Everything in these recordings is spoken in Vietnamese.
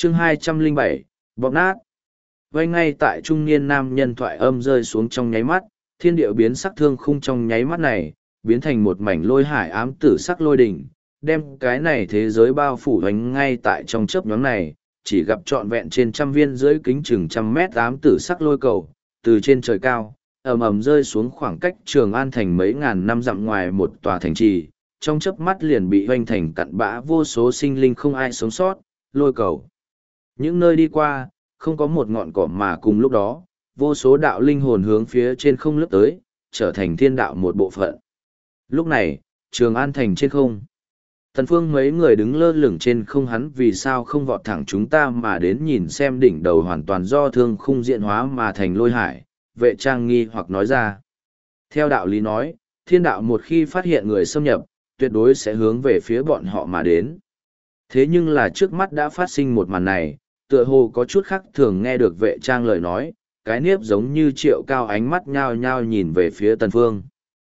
chương 207, bóp nát. Vây ngay tại trung niên nam nhân thoại âm rơi xuống trong nháy mắt, thiên địa biến sắc thương khung trong nháy mắt này, biến thành một mảnh lôi hải ám tử sắc lôi đỉnh, đem cái này thế giới bao phủ hoành ngay tại trong chớp nhoáng này, chỉ gặp trọn vẹn trên trăm viên dưới kính chừng trăm mét ám tử sắc lôi cầu, từ trên trời cao, ầm ầm rơi xuống khoảng cách Trường An thành mấy ngàn năm dặm ngoài một tòa thành trì, trong chớp mắt liền bị hoành thành cặn bã, vô số sinh linh không ai sống sót, lôi cầu. Những nơi đi qua, không có một ngọn cỏ mà cùng lúc đó, vô số đạo linh hồn hướng phía trên không lướt tới, trở thành thiên đạo một bộ phận. Lúc này, Trường An thành trên không. Tần Phương mấy người đứng lơ lửng trên không, hắn vì sao không vọt thẳng chúng ta mà đến nhìn xem đỉnh đầu hoàn toàn do thương khung diện hóa mà thành lôi hải, Vệ Trang nghi hoặc nói ra. Theo đạo lý nói, thiên đạo một khi phát hiện người xâm nhập, tuyệt đối sẽ hướng về phía bọn họ mà đến. Thế nhưng là trước mắt đã phát sinh một màn này, tựa hồ có chút khác thường. Nghe được Vệ Trang lời nói, cái niếp giống như Triệu Cao ánh mắt nhao nhao nhìn về phía Tần Phương.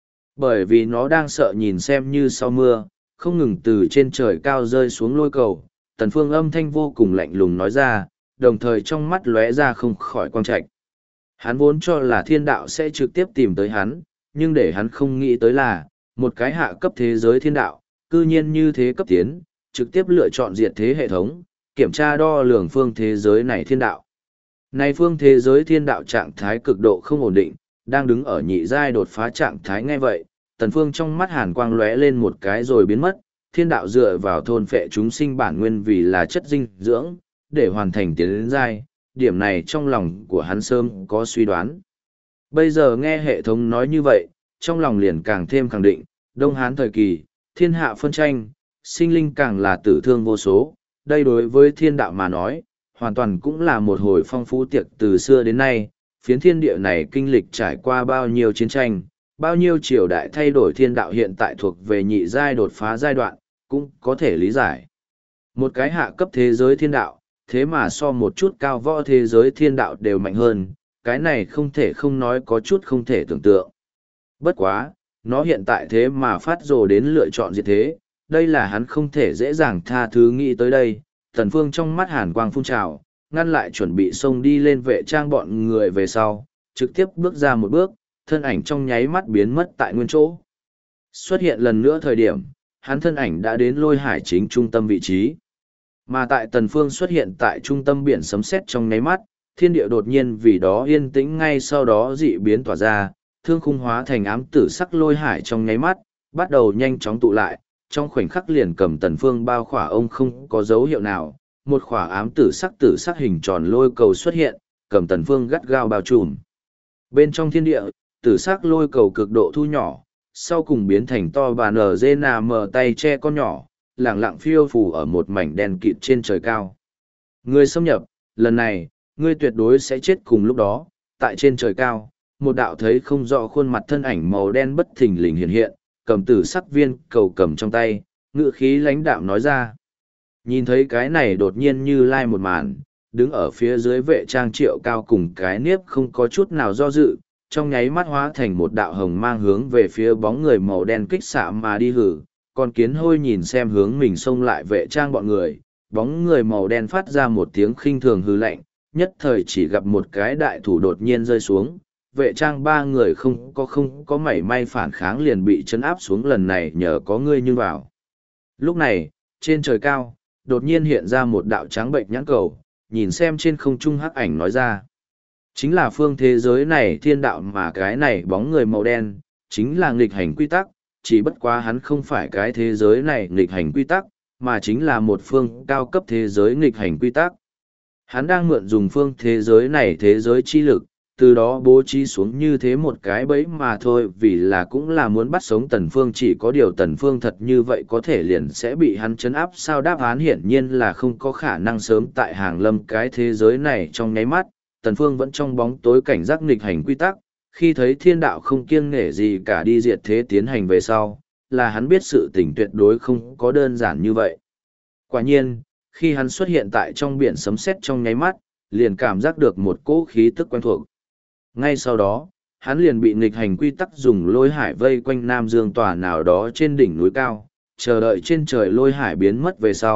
Bởi vì nó đang sợ nhìn xem như sau mưa, không ngừng từ trên trời cao rơi xuống lôi cầu, Tần Phương âm thanh vô cùng lạnh lùng nói ra, đồng thời trong mắt lóe ra không khỏi quang trạch. Hắn vốn cho là thiên đạo sẽ trực tiếp tìm tới hắn, nhưng để hắn không nghĩ tới là, một cái hạ cấp thế giới thiên đạo, cư nhiên như thế cấp tiến, trực tiếp lựa chọn diệt thế hệ thống, kiểm tra đo lường phương thế giới này thiên đạo. Này phương thế giới thiên đạo trạng thái cực độ không ổn định, đang đứng ở nhị giai đột phá trạng thái. Ngay vậy, Tần Phương trong mắt hàn quang lóe lên một cái rồi biến mất, thiên đạo dựa vào thôn phệ chúng sinh bản nguyên vì là chất dinh dưỡng, để hoàn thành tiến đến giai, điểm này trong lòng của hắn sớm có suy đoán. Bây giờ nghe hệ thống nói như vậy, trong lòng liền càng thêm khẳng định, Đông Hán thời kỳ, thiên hạ phân tranh, sinh linh càng là tử thương vô số, đây đối với thiên đạo mà nói, hoàn toàn cũng là một hồi phong phú tiệc. Từ xưa đến nay, phiến thiên địa này kinh lịch trải qua bao nhiêu chiến tranh, bao nhiêu triều đại thay đổi, thiên đạo hiện tại thuộc về nhị giai đột phá giai đoạn, cũng có thể lý giải. Một cái hạ cấp thế giới thiên đạo, thế mà so một chút cao võ thế giới thiên đạo đều mạnh hơn, cái này không thể không nói có chút không thể tưởng tượng. Bất quá, nó hiện tại thế mà phát rồ đến lựa chọn diệt thế, đây là hắn không thể dễ dàng tha thứ. Nghĩ tới đây, Tần Phương trong mắt hàn quang phun trào, ngăn lại chuẩn bị xông đi lên Vệ Trang bọn người về sau, trực tiếp bước ra một bước, thân ảnh trong nháy mắt biến mất tại nguyên chỗ. Xuất hiện lần nữa thời điểm, hắn thân ảnh đã đến lôi hải chính trung tâm vị trí. Mà tại Tần Phương xuất hiện tại trung tâm biển sấm sét trong nháy mắt, thiên địa đột nhiên vì đó yên tĩnh, ngay sau đó dị biến tỏa ra, thương khung hóa thành ám tử sắc lôi hải trong nháy mắt, bắt đầu nhanh chóng tụ lại, trong khoảnh khắc liền cầm Tần Phương bao khỏa. Ông không có dấu hiệu nào, một khỏa ám tử sắc hình tròn lôi cầu xuất hiện, cầm Tần Phương gắt gao bao trùm. Bên trong thiên địa, tử sắc lôi cầu cực độ thu nhỏ, sau cùng biến thành to bàn NGNM tay che con nhỏ, lẳng lặng phiêu phù ở một mảnh đen kịt trên trời cao. Ngươi xâm nhập, lần này, ngươi tuyệt đối sẽ chết cùng lúc đó. Tại trên trời cao, một đạo thấy không rõ khuôn mặt thân ảnh màu đen bất thình lình hiện hiện, cầm tử sắc viên cầu cầm trong tay, ngữ khí lãnh đạm nói ra. Nhìn thấy cái này đột nhiên như lai một màn, đứng ở phía dưới Vệ Trang Triệu Cao cùng cái niếp không có chút nào do dự, trong nháy mắt hóa thành một đạo hồng mang hướng về phía bóng người màu đen kích xạ mà đi. Hử, con kiến hôi nhìn xem hướng mình xông lại Vệ Trang bọn người, bóng người màu đen phát ra một tiếng khinh thường hư lạnh, nhất thời chỉ gặp một cái đại thủ đột nhiên rơi xuống. Vệ Trang ba người không có mảy may phản kháng, liền bị chấn áp xuống. Lần này nhờ có ngươi như vào. Lúc này, trên trời cao, đột nhiên hiện ra một đạo trắng bệnh nhãn cầu, nhìn xem trên không trung hắc ảnh nói ra. Chính là phương thế giới này thiên đạo, mà cái này bóng người màu đen, chính là nghịch hành quy tắc, chỉ bất quá hắn không phải cái thế giới này nghịch hành quy tắc, mà chính là một phương cao cấp thế giới nghịch hành quy tắc. Hắn đang mượn dùng phương thế giới này thế giới chi lực, từ đó bố trí xuống như thế một cái bẫy mà thôi, vì là cũng là muốn bắt sống Tần Phương. Chỉ có điều Tần Phương thật như vậy có thể liền sẽ bị hắn trấn áp sao? Đáp án hiển nhiên là không có khả năng. Sớm tại hàng lâm cái thế giới này trong nháy mắt, Tần Phương vẫn trong bóng tối cảnh giác nghịch hành quy tắc, khi thấy thiên đạo không kiêng nể gì cả đi diệt thế tiến hành về sau, là hắn biết sự tình tuyệt đối không có đơn giản như vậy. Quả nhiên, khi hắn xuất hiện tại trong biển sấm sét trong nháy mắt, liền cảm giác được một cỗ khí tức quen thuộc. Ngay sau đó, hắn liền bị nghịch hành quy tắc dùng lôi hải vây quanh Nam Dương tòa nào đó trên đỉnh núi cao, chờ đợi trên trời lôi hải biến mất về sau,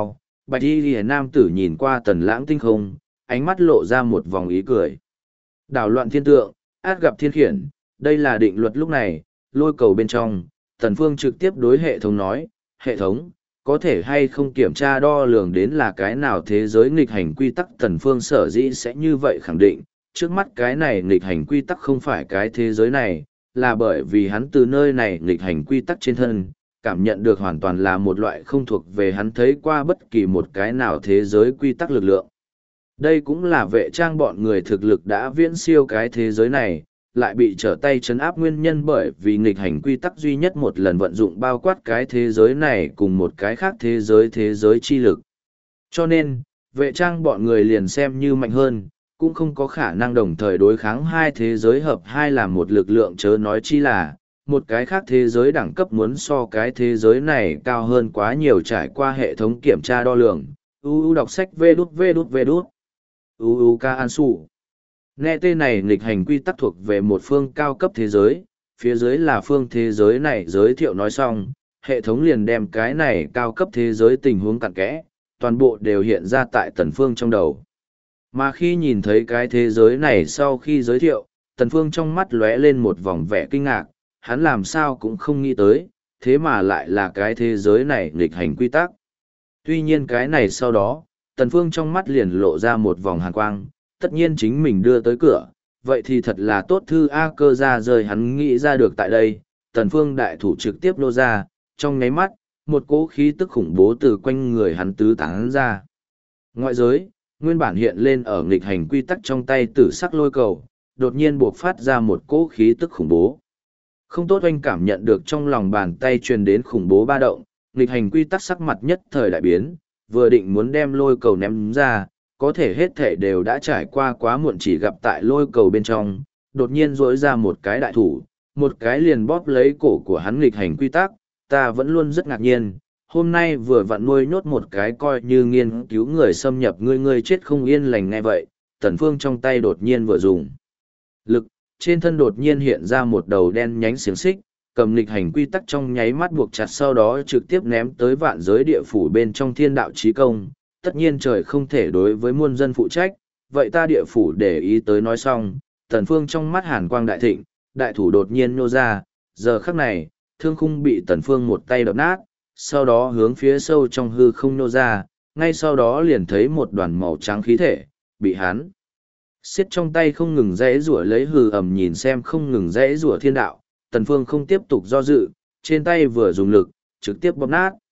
bạch y lìa nam tử nhìn qua tần lãng tinh không, ánh mắt lộ ra một vòng ý cười. Đảo loạn thiên tượng, át gặp thiên khiển, đây là định luật lúc này, lôi cầu bên trong, Tần Phương trực tiếp đối hệ thống nói, hệ thống, có thể hay không kiểm tra đo lường đến là cái nào thế giới nghịch hành quy tắc. Tần Phương sở dĩ sẽ như vậy khẳng định, trước mắt cái này nghịch hành quy tắc không phải cái thế giới này, là bởi vì hắn từ nơi này nghịch hành quy tắc trên thân, cảm nhận được hoàn toàn là một loại không thuộc về hắn thấy qua bất kỳ một cái nào thế giới quy tắc lực lượng. Đây cũng là vệ trang bọn người thực lực đã viễn siêu cái thế giới này, lại bị trở tay chấn áp nguyên nhân bởi vì nghịch hành quy tắc duy nhất một lần vận dụng bao quát cái thế giới này cùng một cái khác thế giới chi lực. Cho nên, vệ trang bọn người liền xem như mạnh hơn, cũng không có khả năng đồng thời đối kháng hai thế giới hợp hai làm một lực lượng, chớ nói chi là, một cái khác thế giới đẳng cấp muốn so cái thế giới này cao hơn quá nhiều trải qua hệ thống kiểm tra đo lường. Đọc sách vê đút. Ca An Sủ. Nghe tên này nghịch hành quy tắc thuộc về một phương cao cấp thế giới, phía dưới là phương thế giới này giới thiệu nói xong, hệ thống liền đem cái này cao cấp thế giới tình huống cặn kẽ, toàn bộ đều hiện ra tại Tần Phương trong đầu. Mà khi nhìn thấy cái thế giới này sau khi giới thiệu, Tần Phương trong mắt lóe lên một vòng vẻ kinh ngạc, hắn làm sao cũng không nghĩ tới, thế mà lại là cái thế giới này nghịch hành quy tắc. Tuy nhiên cái này sau đó, Tần Phương trong mắt liền lộ ra một vòng hàn quang, tất nhiên chính mình đưa tới cửa, vậy thì thật là tốt. Thư A Cơ ra rời hắn nghĩ ra được tại đây, Tần Phương đại thủ trực tiếp nô ra, trong nháy mắt, một cỗ khí tức khủng bố từ quanh người hắn tứ tán ra. Ngoại giới, nguyên bản hiện lên ở nghịch hành quy tắc trong tay tử sắc lôi cầu, đột nhiên buộc phát ra một cỗ khí tức khủng bố. Không tốt oanh cảm nhận được trong lòng bàn tay truyền đến khủng bố ba động, nghịch hành quy tắc sắc mặt nhất thời đại biến, vừa định muốn đem lôi cầu ném ra, có thể hết thể đều đã trải qua quá muộn, chỉ gặp tại lôi cầu bên trong, đột nhiên rỗi ra một cái đại thủ, một cái liền bóp lấy cổ của hắn. Nghịch hành quy tắc, ta vẫn luôn rất ngạc nhiên, hôm nay vừa vặn nuôi nhốt một cái coi như nghiên cứu người xâm nhập ngươi chết không yên lành. Ngay vậy, Tần Phương trong tay đột nhiên vừa dùng lực, trên thân đột nhiên hiện ra một đầu đen nhánh xiềng xích, cầm nghịch hành quy tắc trong nháy mắt buộc chặt, sau đó trực tiếp ném tới vạn giới địa phủ bên trong thiên đạo chí công. Tất nhiên trời không thể đối với muôn dân phụ trách, vậy ta địa phủ để ý tới. Nói xong, Tần Phương trong mắt hàn quang đại thịnh, đại thủ đột nhiên nhô ra, giờ khắc này, thương khung bị Tần Phương một tay đập nát, sau đó hướng phía sâu trong hư không nhô ra, ngay sau đó liền thấy một đoàn màu trắng khí thể, bị hắn xiết trong tay không ngừng rẽ rủa lấy. Hừ ầm nhìn xem không ngừng rẽ rủa thiên đạo, Tần Phương không tiếp tục do dự, trên tay vừa dùng lực, trực tiếp bóp nát.